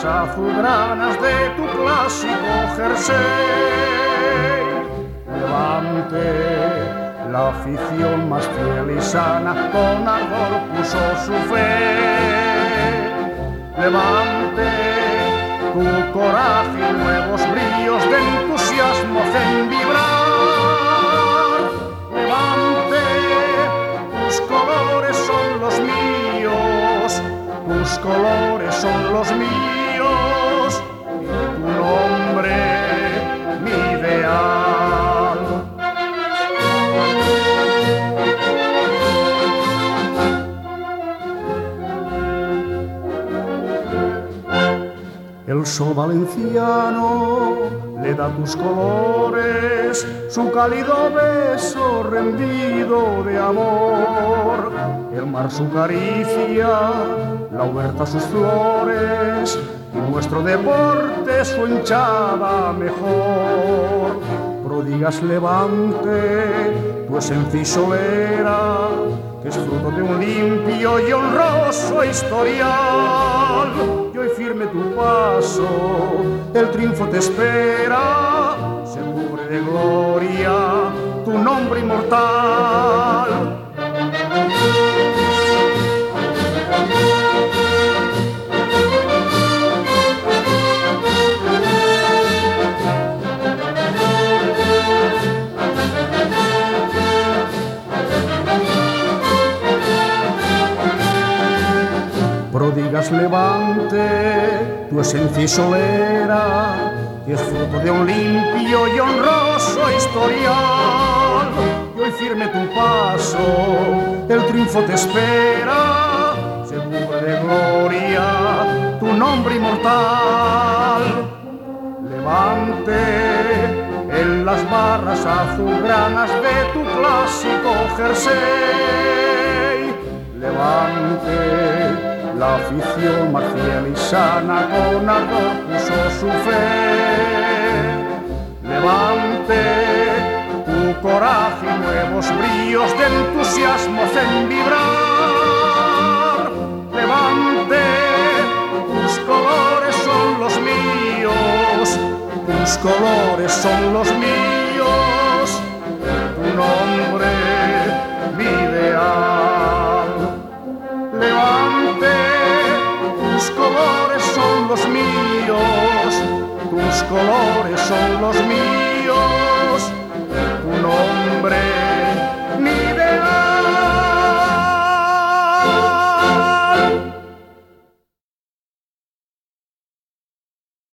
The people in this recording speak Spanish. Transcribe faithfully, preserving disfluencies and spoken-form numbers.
azulgranas de tu clásico jersey. Levante, la afición más fiel y sana con ardor puso su fe. Levante tu coraje y nuevos brillos de entusiasmo hacen vibrar. Levante, tus colores son los míos, tus colores son los míos, y tu nombre mi ideal. El sol valenciano le da tus colores, su cálido beso rendido de amor. El mar su caricia, la huerta sus flores, y nuestro deporte su hinchada mejor. Prodigas Levante, tu esencia y solera, que es fruto de un limpio y honroso historial. Y hoy firme tu paso, el triunfo te espera, se cubre de gloria tu nombre inmortal. Prodigas Levante, tu esencia y solera, que es fruto de un limpio y honroso historial. Y hoy firme tu paso, el triunfo te espera, se cubre de gloria tu nombre inmortal. Levante, en las barras azulgranas de tu clásico jersey. Levante, la afición más fiel y sana con ardor puso su fe. Levante, tu coraje y nuevos brillos de entusiasmo hacen vibrar. Levante, tus colores son los míos, tus colores son los míos, tu nombre mi ideal. Levante, tus colores son los míos, tus colores son los míos.